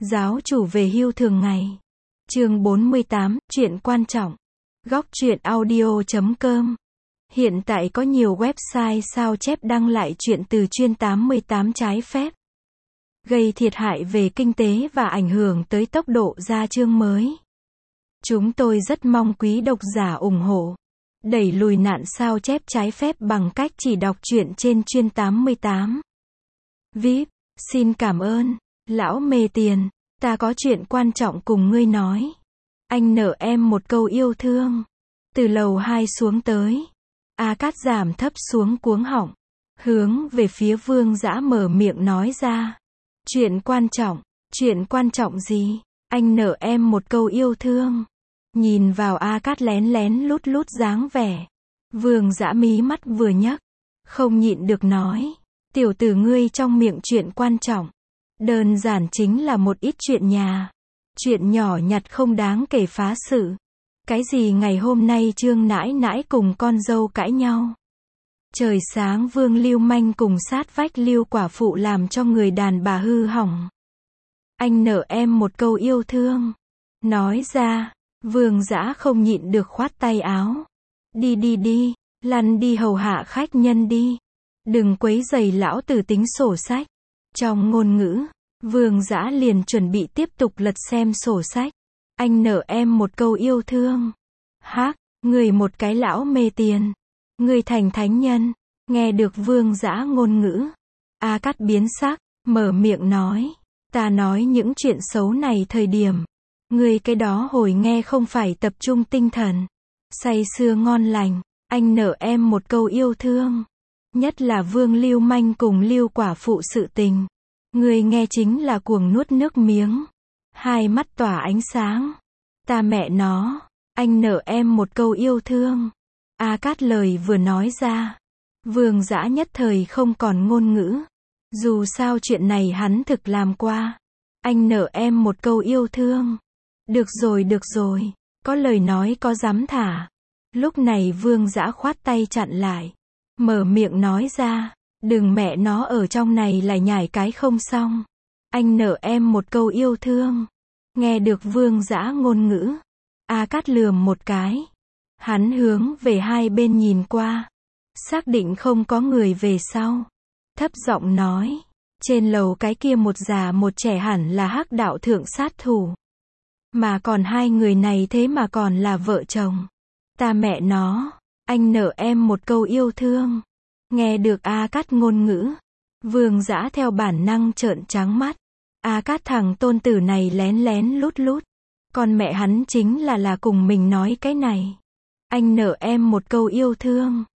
Giáo chủ về hưu thường ngày. Chương 48, chuyện quan trọng. Góc truyện audio.com. Hiện tại có nhiều website sao chép đăng lại chuyện từ chuyên 88 trái phép, gây thiệt hại về kinh tế và ảnh hưởng tới tốc độ ra chương mới. Chúng tôi rất mong quý độc giả ủng hộ, đẩy lùi nạn sao chép trái phép bằng cách chỉ đọc truyện trên chuyên 88. VIP, xin cảm ơn. Lão mê tiền, ta có chuyện quan trọng cùng ngươi nói. Anh nợ em một câu yêu thương. Từ lầu 2 xuống tới, A Cát giảm thấp xuống cuống họng, hướng về phía Vương Dã mở miệng nói ra. Chuyện quan trọng gì? Anh nợ em một câu yêu thương. Nhìn vào A Cát lén lén lút lút dáng vẻ, Vương Dã mí mắt vừa nhấc, không nhịn được nói, tiểu tử ngươi trong miệng chuyện quan trọng, đơn giản chính là một ít chuyện nhà, chuyện nhỏ nhặt không đáng kể phá sự. Cái gì ngày hôm nay Trương nãi nãi cùng con dâu cãi nhau. Trời sáng Vương lưu manh cùng sát vách Lưu quả phụ làm cho người đàn bà hư hỏng. Anh nợ em một câu yêu thương. Nói ra, Vương Dã không nhịn được khoát tay áo. Đi, lăn đi hầu hạ khách nhân đi. Đừng quấy rầy lão tử tính sổ sách. Trong ngôn ngữ, Vương Dã liền chuẩn bị tiếp tục lật xem sổ sách. Anh nợ em một câu yêu thương. Hác, người một cái lão mê tiền. Người thành thánh nhân. Nghe được Vương Dã ngôn ngữ, A Cát biến sắc, mở miệng nói. Ta nói những chuyện xấu này thời điểm, người cái đó hồi nghe không phải tập trung tinh thần, say sưa ngon lành. Anh nợ em một câu yêu thương. Nhất là Vương lưu manh cùng Lưu quả phụ sự tình, người nghe chính là cuồng nuốt nước miếng, hai mắt tỏa ánh sáng. Ta mẹ nó, anh nợ em một câu yêu thương. A Cát lời vừa nói ra, Vương Dã nhất thời không còn ngôn ngữ. Dù sao chuyện này hắn thực làm qua. Anh nợ em một câu yêu thương. Được rồi, có lời nói có dám thả. Lúc này Vương Dã khoát tay chặn lại, mở miệng nói ra, đừng mẹ nó ở trong này lại nhải cái không xong. Anh nợ em một câu yêu thương. Nghe được Vương Dã ngôn ngữ, A Cát lườm một cái. Hắn hướng về hai bên nhìn qua, xác định không có người về sau, thấp giọng nói, trên lầu cái kia một già một trẻ hẳn là Hắc đạo thượng sát thủ. Mà còn hai người này thế mà còn là vợ chồng. Ta mẹ nó, anh nợ em một câu yêu thương. Nghe được A Cát ngôn ngữ, Vương Dã theo bản năng trợn trắng mắt. A Cát thằng tôn tử này lén lén lút lút, con mẹ hắn chính là cùng mình nói cái này. Anh nợ em một câu yêu thương.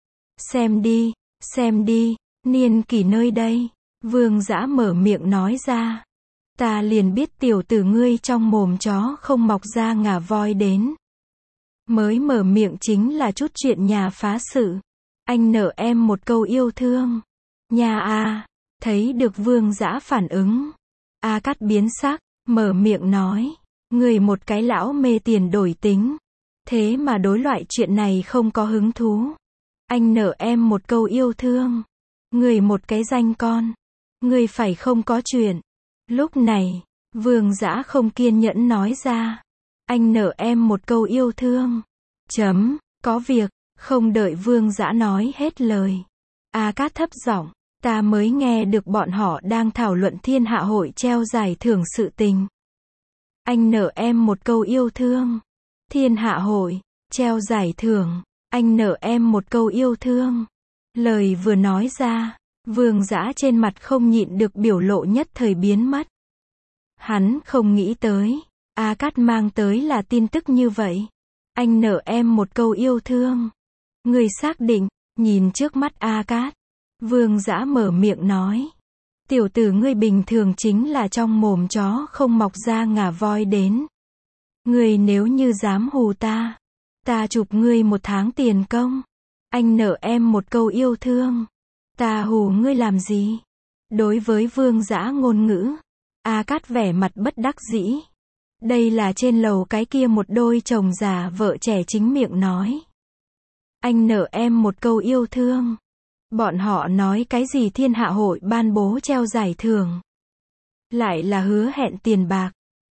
Xem đi, niên kỷ nơi đây. Vương Dã mở miệng nói ra. Ta liền biết tiểu tử ngươi trong mồm chó không mọc ra ngà voi đến. Mới mở miệng chính là chút chuyện nhà phá sự. Anh nợ em một câu yêu thương. Nhà a. Thấy được Vương Dã phản ứng, A Cát biến sắc, mở miệng nói, người một cái lão mê tiền đổi tính, thế mà đối loại chuyện này không có hứng thú. Anh nợ em một câu yêu thương. Người một cái danh con, người phải không có chuyện. Lúc này, Vương Dã không kiên nhẫn nói ra, anh nợ em một câu yêu thương. Có việc. Không đợi Vương Dã nói hết lời, A Cát thấp giọng, ta mới nghe được bọn họ đang thảo luận thiên hạ hội treo giải thưởng sự tình. Anh nợ em một câu yêu thương. Thiên hạ hội, treo giải thưởng, anh nợ em một câu yêu thương. Lời vừa nói ra, Vương Dã trên mặt không nhịn được biểu lộ nhất thời biến mất. Hắn không nghĩ tới, A Cát mang tới là tin tức như vậy. Anh nợ em một câu yêu thương. Người xác định. Nhìn trước mắt A Cát, Vương Dã mở miệng nói, tiểu tử ngươi bình thường chính là trong mồm chó không mọc ra ngà voi đến. Ngươi nếu như dám hù ta chụp ngươi 1 tháng tiền công. Anh nợ em một câu yêu thương. Ta hù ngươi làm gì? Đối với Vương Dã ngôn ngữ, A Cát vẻ mặt bất đắc dĩ. Đây là trên lầu cái kia một đôi chồng già vợ trẻ chính miệng nói. Anh nợ em một câu yêu thương. Bọn họ nói cái gì thiên hạ hội ban bố treo giải thưởng, lại là hứa hẹn tiền bạc.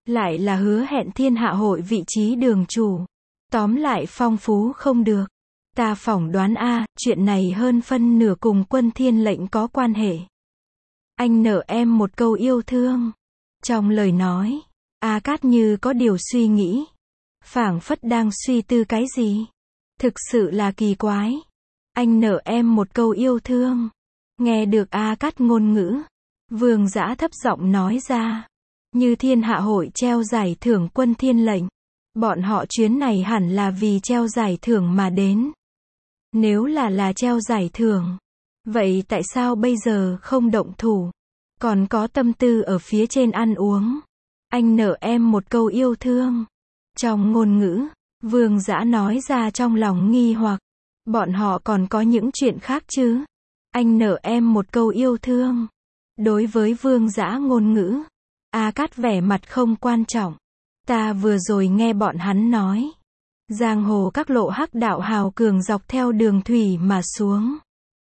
Lại là hứa hẹn thiên hạ hội vị trí đường chủ. Tóm lại phong phú không được. Ta phỏng đoán chuyện này hơn phân nửa cùng Quân Thiên lệnh có quan hệ. Anh nợ em một câu yêu thương. Trong lời nói, A Cát như có điều suy nghĩ. Phảng phất đang suy tư cái gì. Thực sự là kỳ quái. Anh nợ em một câu yêu thương. Nghe được A Cát ngôn ngữ, Vương Dã thấp giọng nói ra. Như thiên hạ hội treo giải thưởng Quân Thiên lệnh. Bọn họ chuyến này hẳn là vì treo giải thưởng mà đến. Nếu là treo giải thưởng, vậy tại sao bây giờ không động thủ? Còn có tâm tư ở phía trên ăn uống. Anh nợ em một câu yêu thương. Trong ngôn ngữ, Vương Dã nói ra trong lòng nghi hoặc. Bọn họ còn có những chuyện khác chứ? Anh nợ em một câu yêu thương. Đối với Vương Dã ngôn ngữ, A Cát vẻ mặt không quan trọng. Ta vừa rồi nghe bọn hắn nói. Giang hồ các lộ hắc đạo hào cường dọc theo đường thủy mà xuống.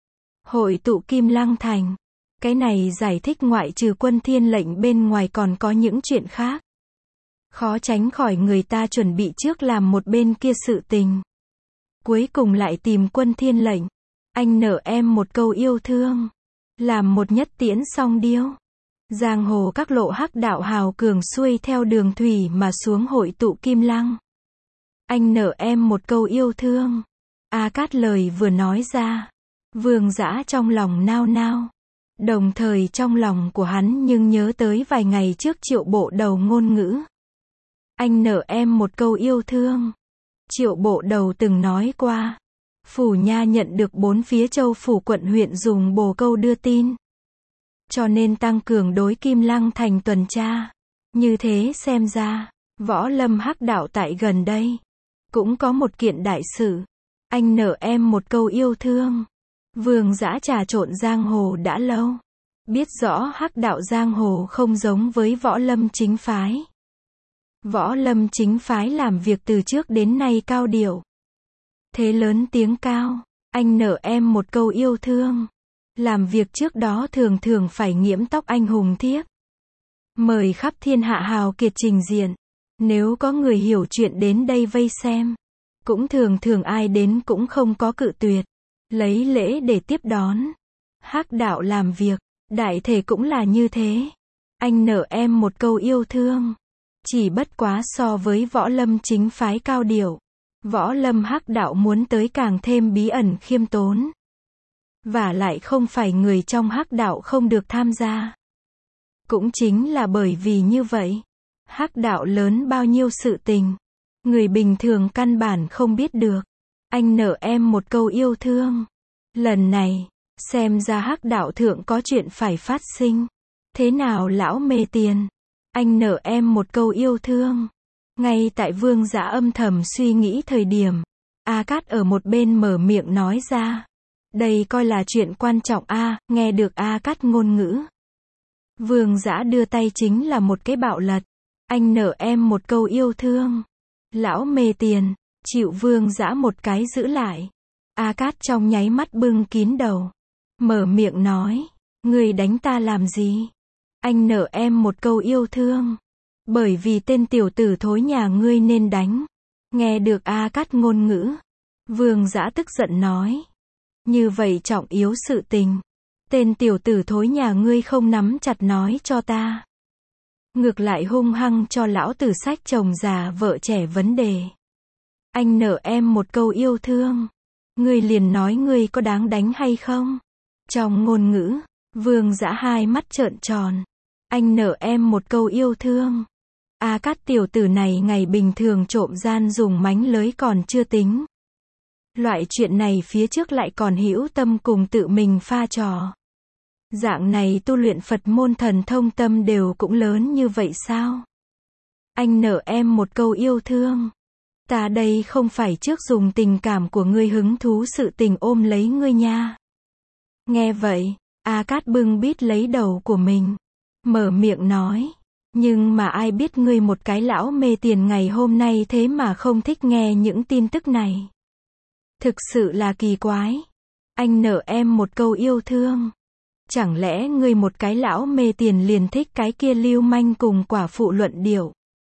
Hội tụ Kim Lăng Thành. Cái này giải thích ngoại trừ Quân Thiên lệnh bên ngoài còn có những chuyện khác. Khó tránh khỏi người ta chuẩn bị trước làm một bên kia sự tình. Cuối cùng lại tìm Quân Thiên lệnh. Anh nợ em một câu yêu thương. Làm một nhất tiễn song điêu. Giang hồ các lộ hắc đạo hào cường xuôi theo đường thủy mà xuống hội tụ Kim Lăng. Anh nợ em một câu yêu thương. A Cát lời vừa nói ra. Vương Dã trong lòng nao nao. Đồng thời trong lòng của hắn nhưng nhớ tới vài ngày trước Triệu Bộ Đầu ngôn ngữ. Anh nợ em một câu yêu thương. Triệu Bộ Đầu từng nói qua. Phủ nha nhận được 4 phía châu phủ quận huyện dùng bồ câu đưa tin. Cho nên tăng cường đối Kim Lăng Thành tuần tra. Như thế xem ra, võ lâm hắc đạo tại gần đây. Cũng có một kiện đại sự. Anh nợ em một câu yêu thương. Vương Dã trà trộn giang hồ đã lâu. Biết rõ hắc đạo giang hồ không giống với võ lâm chính phái. Võ lâm chính phái làm việc từ trước đến nay cao điệu. Thế lớn tiếng cao. Anh nợ em một câu yêu thương. Làm việc trước đó thường thường phải nhiễm tóc anh hùng thiếp. Mời khắp thiên hạ hào kiệt trình diện. Nếu có người hiểu chuyện đến đây vây xem. Cũng thường thường ai đến cũng không có cự tuyệt. Lấy lễ để tiếp đón. Hắc đạo làm việc, đại thể cũng là như thế. Anh nợ em một câu yêu thương. Chỉ bất quá so với võ lâm chính phái cao điệu. Võ lâm hắc đạo muốn tới càng thêm bí ẩn khiêm tốn. Và lại không phải người trong hắc đạo không được tham gia. Cũng chính là bởi vì như vậy. Hắc đạo lớn bao nhiêu sự tình. Người bình thường căn bản không biết được. Anh nợ em một câu yêu thương. Lần này, xem ra hắc đạo thượng có chuyện phải phát sinh. Thế nào lão mê tiền? Anh nợ em một câu yêu thương. Ngay tại Vương Dã âm thầm suy nghĩ thời điểm, A Cát ở một bên mở miệng nói ra. Đây coi là chuyện quan trọng nghe được A Cát ngôn ngữ. Vương Dã đưa tay chính là một cái bạo lật. Anh nợ em một câu yêu thương. Lão mê tiền, chịu Vương Dã một cái giữ lại. A Cát trong nháy mắt bưng kín đầu. Mở miệng nói, người đánh ta làm gì? Anh nợ em một câu yêu thương. Bởi vì tên tiểu tử thối nhà ngươi nên đánh. Nghe được A Cát ngôn ngữ. Vương Dã tức giận nói. Như vậy trọng yếu sự tình. Tên tiểu tử thối nhà ngươi không nắm chặt nói cho ta. Ngược lại hung hăng cho lão tử sách chồng già vợ trẻ vấn đề. Anh nợ em một câu yêu thương. Ngươi liền nói ngươi có đáng đánh hay không? Trong ngôn ngữ, Vương Dã hai mắt trợn tròn. Anh nợ em một câu yêu thương. A Cát tiểu tử này ngày bình thường trộm gian dùng mánh lới còn chưa tính. Loại chuyện này phía trước lại còn hữu tâm cùng tự mình pha trò. Dạng này tu luyện Phật môn thần thông tâm đều cũng lớn như vậy sao? Anh nợ em một câu yêu thương. Ta đây không phải trước dùng tình cảm của ngươi hứng thú sự tình ôm lấy ngươi nha. Nghe vậy, A Cát bưng bít lấy đầu của mình. Mở miệng nói. Nhưng mà ai biết ngươi một cái lão mê tiền ngày hôm nay thế mà không thích nghe những tin tức này. Thực sự là kỳ quái. Anh nợ em một câu yêu thương. Chẳng lẽ ngươi một cái lão mê tiền liền thích cái kia lưu manh cùng quả phụ luận điệu.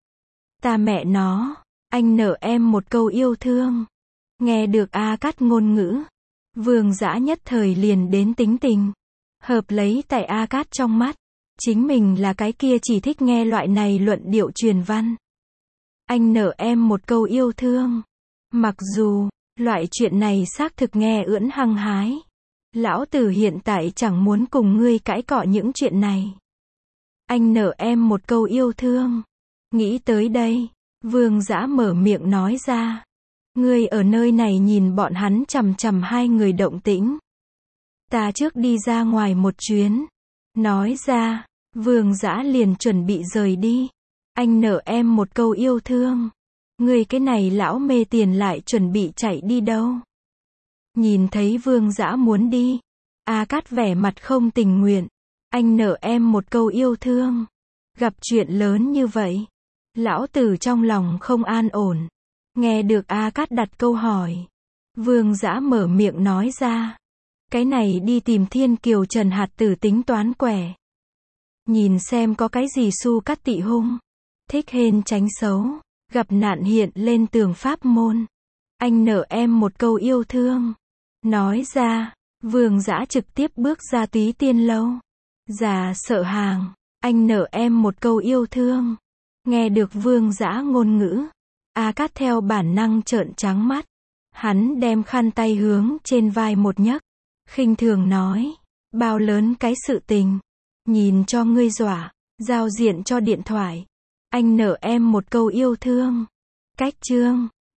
Ta mẹ nó, anh nợ em một câu yêu thương. Nghe được A Cát ngôn ngữ, Vương Dã nhất thời liền đến tính tình. Hợp lấy tại A Cát trong mắt, chính mình là cái kia chỉ thích nghe loại này luận điệu truyền văn. Anh nợ em một câu yêu thương. Mặc dù, loại chuyện này xác thực nghe ưỡn hăng hái. Lão tử hiện tại chẳng muốn cùng ngươi cãi cọ những chuyện này. Anh nợ em một câu yêu thương. Nghĩ tới đây, Vương Dã mở miệng nói ra. Ngươi ở nơi này nhìn bọn hắn chằm chằm hai người động tĩnh. Ta trước đi ra ngoài một chuyến. Nói ra, Vương Dã liền chuẩn bị rời đi. Anh nợ em một câu yêu thương. Ngươi cái này lão mê tiền lại chuẩn bị chạy đi đâu? Nhìn thấy Vương Dã muốn đi, A Cát vẻ mặt không tình nguyện. Anh nợ em một câu yêu thương. Gặp chuyện lớn như vậy, lão tử trong lòng không an ổn. Nghe được A Cát đặt câu hỏi, Vương Dã mở miệng nói ra. Cái này đi tìm Thiên Kiều Trần Hạt Tử tính toán quẻ. Nhìn xem có cái gì su cắt tị hung. Thích hên tránh xấu. Gặp nạn hiện lên tường pháp môn. Anh nợ em một câu yêu thương. Nói ra, Vương Dã trực tiếp bước ra Túy Tiên lâu. Già sợ hàng. Anh nợ em một câu yêu thương. Nghe được Vương Dã ngôn ngữ, A Cát theo bản năng trợn trắng mắt. Hắn đem khăn tay hướng trên vai một nhấc, khinh thường nói, bao lớn cái sự tình, nhìn cho ngươi dọa, giao diện cho điện thoại. Anh nợ em một câu yêu thương. Cách chương